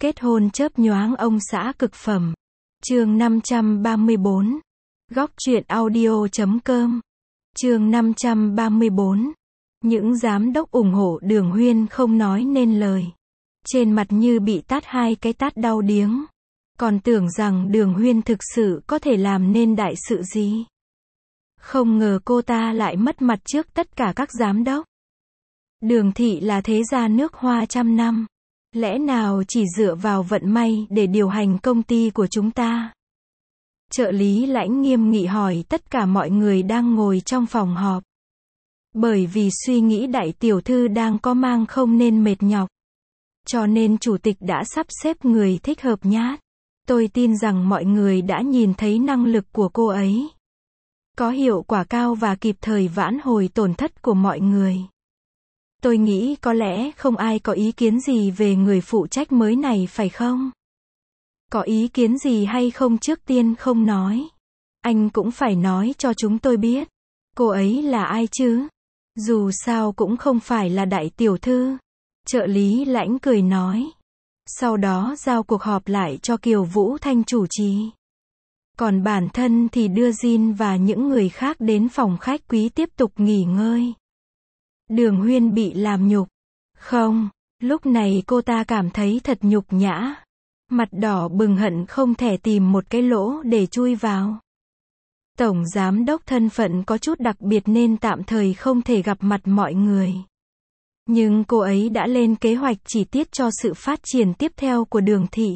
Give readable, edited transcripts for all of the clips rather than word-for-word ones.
Kết hôn chớp nhoáng ông xã cực phẩm. Chương 534. Góc truyện audio.com. Chương 534. Những giám đốc ủng hộ Đường Huyên không nói nên lời. Trên mặt như bị tát hai cái tát đau điếng. Còn tưởng rằng Đường Huyên thực sự có thể làm nên đại sự gì. Không ngờ cô ta lại mất mặt trước tất cả các giám đốc. Đường thị là thế gia nước Hoa trăm năm. Lẽ nào chỉ dựa vào vận may để điều hành công ty của chúng ta? Trợ lý Lãnh nghiêm nghị hỏi tất cả mọi người đang ngồi trong phòng họp. Bởi vì suy nghĩ đại tiểu thư đang có mang không nên mệt nhọc. Cho nên chủ tịch đã sắp xếp người thích hợp nhát. Tôi tin rằng mọi người đã nhìn thấy năng lực của cô ấy. Có hiệu quả cao và kịp thời vãn hồi tổn thất của mọi người. Tôi nghĩ có lẽ không ai có ý kiến gì về người phụ trách mới này phải không? Có ý kiến gì hay không trước tiên không nói. Anh cũng phải nói cho chúng tôi biết. Cô ấy là ai chứ? Dù sao cũng không phải là đại tiểu thư. Trợ lý Lãnh cười nói. Sau đó giao cuộc họp lại cho Kiều Vũ Thanh chủ trì. Còn bản thân thì đưa Jin và những người khác đến phòng khách quý tiếp tục nghỉ ngơi. Đường Huyên bị làm nhục. Không, lúc này cô ta cảm thấy thật nhục nhã. Mặt đỏ bừng hận không thể tìm một cái lỗ để chui vào. Tổng giám đốc thân phận có chút đặc biệt nên tạm thời không thể gặp mặt mọi người. Nhưng cô ấy đã lên kế hoạch chi tiết cho sự phát triển tiếp theo của Đường thị.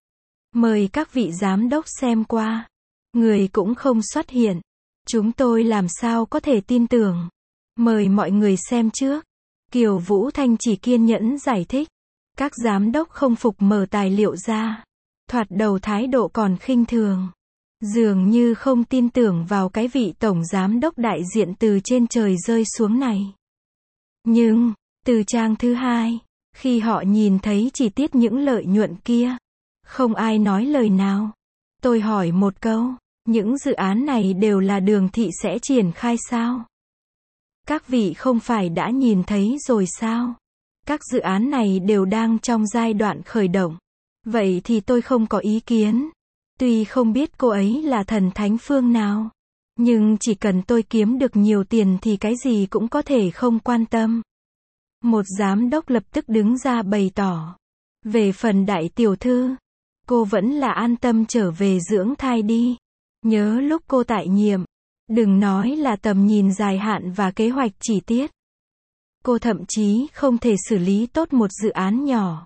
Mời các vị giám đốc xem qua. Người cũng không xuất hiện. Chúng tôi làm sao có thể tin tưởng. Mời mọi người xem trước. Kiều Vũ Thanh chỉ kiên nhẫn giải thích. Các giám đốc không phục mở tài liệu ra. Thoạt đầu thái độ còn khinh thường. Dường như không tin tưởng vào cái vị tổng giám đốc đại diện từ trên trời rơi xuống này. Nhưng, từ trang thứ hai, khi họ nhìn thấy chi tiết những lợi nhuận kia, không ai nói lời nào. Tôi hỏi một câu, những dự án này đều là Đường thị sẽ triển khai sao? Các vị không phải đã nhìn thấy rồi sao? Các dự án này đều đang trong giai đoạn khởi động. Vậy thì tôi không có ý kiến. Tuy không biết cô ấy là thần thánh phương nào. Nhưng chỉ cần tôi kiếm được nhiều tiền thì cái gì cũng có thể không quan tâm. Một giám đốc lập tức đứng ra bày tỏ. Về phần đại tiểu thư, cô vẫn là an tâm trở về dưỡng thai đi. Nhớ lúc cô tại nhiệm. Đừng nói là tầm nhìn dài hạn và kế hoạch chi tiết. Cô thậm chí không thể xử lý tốt một dự án nhỏ.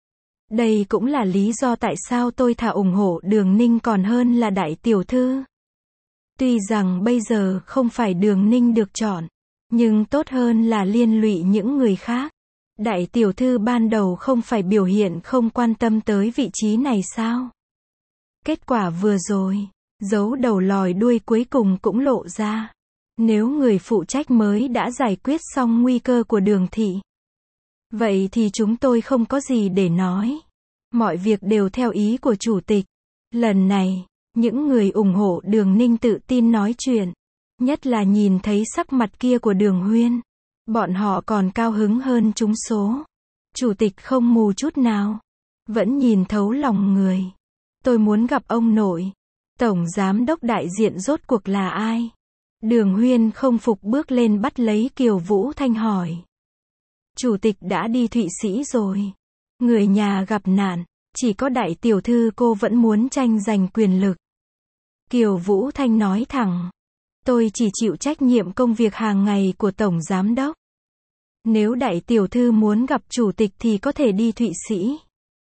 Đây cũng là lý do tại sao tôi thà ủng hộ Đường Ninh còn hơn là đại tiểu thư. Tuy rằng bây giờ không phải Đường Ninh được chọn, nhưng tốt hơn là liên lụy những người khác. Đại tiểu thư ban đầu không phải biểu hiện không quan tâm tới vị trí này sao? Kết quả vừa rồi, giấu đầu lòi đuôi cuối cùng cũng lộ ra. Nếu người phụ trách mới đã giải quyết xong nguy cơ của Đường thị, vậy thì chúng tôi không có gì để nói. Mọi việc đều theo ý của chủ tịch. Lần này, những người ủng hộ Đường Ninh tự tin nói chuyện. Nhất là nhìn thấy sắc mặt kia của Đường Huyên. Bọn họ còn cao hứng hơn trúng số. Chủ tịch không mù chút nào. Vẫn nhìn thấu lòng người. Tôi muốn gặp ông nội. Tổng giám đốc đại diện rốt cuộc là ai? Đường Huyên không phục bước lên bắt lấy Kiều Vũ Thanh hỏi. Chủ tịch đã đi Thụy Sĩ rồi. Người nhà gặp nạn, chỉ có đại tiểu thư cô vẫn muốn tranh giành quyền lực. Kiều Vũ Thanh nói thẳng. Tôi chỉ chịu trách nhiệm công việc hàng ngày của tổng giám đốc. Nếu đại tiểu thư muốn gặp chủ tịch thì có thể đi Thụy Sĩ.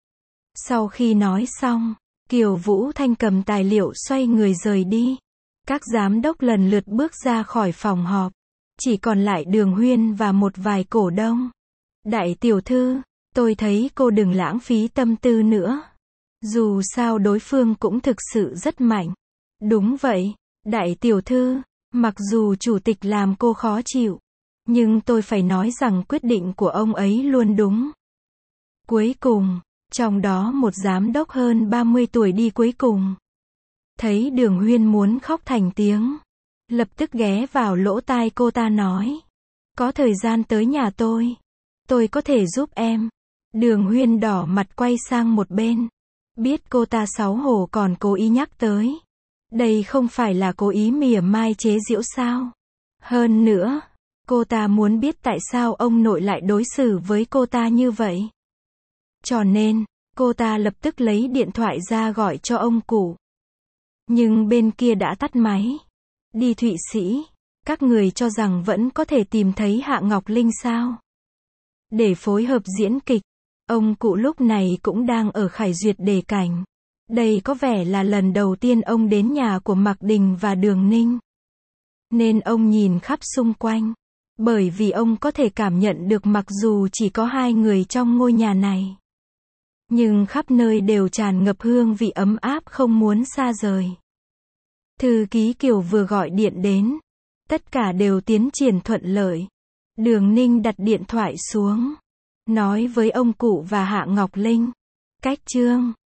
Sau khi nói xong, Kiều Vũ Thanh cầm tài liệu xoay người rời đi. Các giám đốc lần lượt bước ra khỏi phòng họp. Chỉ còn lại Đường Huyên và một vài cổ đông. Đại tiểu thư, tôi thấy cô đừng lãng phí tâm tư nữa. Dù sao đối phương cũng thực sự rất mạnh. Đúng vậy, đại tiểu thư, mặc dù chủ tịch làm cô khó chịu. Nhưng tôi phải nói rằng quyết định của ông ấy luôn đúng. Cuối cùng, trong đó một giám đốc hơn 30 tuổi đi cuối cùng. Thấy Đường Huyên muốn khóc thành tiếng. Lập tức ghé vào lỗ tai cô ta nói. Có thời gian tới nhà tôi có thể giúp em. Đường Huyên đỏ mặt quay sang một bên. Biết cô ta xấu hổ còn cố ý nhắc tới. Đây không phải là cố ý mỉa mai chế giễu sao? Hơn nữa, cô ta muốn biết tại sao ông nội lại đối xử với cô ta như vậy. Cho nên, cô ta lập tức lấy điện thoại ra gọi cho ông cụ. Nhưng bên kia đã tắt máy. Đi Thụy Sĩ, các người cho rằng vẫn có thể tìm thấy Hạ Ngọc Linh sao? Để phối hợp diễn kịch, ông cụ lúc này cũng đang ở Khải Duyệt để cảnh. Đây có vẻ là lần đầu tiên ông đến nhà của Mạc Đình và Đường Ninh. Nên ông nhìn khắp xung quanh. Bởi vì ông có thể cảm nhận được mặc dù chỉ có hai người trong ngôi nhà này, nhưng khắp nơi đều tràn ngập hương vị ấm áp không muốn xa rời. Thư ký Kiều vừa gọi điện đến. Tất cả đều tiến triển thuận lợi. Đường Ninh đặt điện thoại xuống. Nói với ông cụ và Hạ Ngọc Linh. Cách Trương.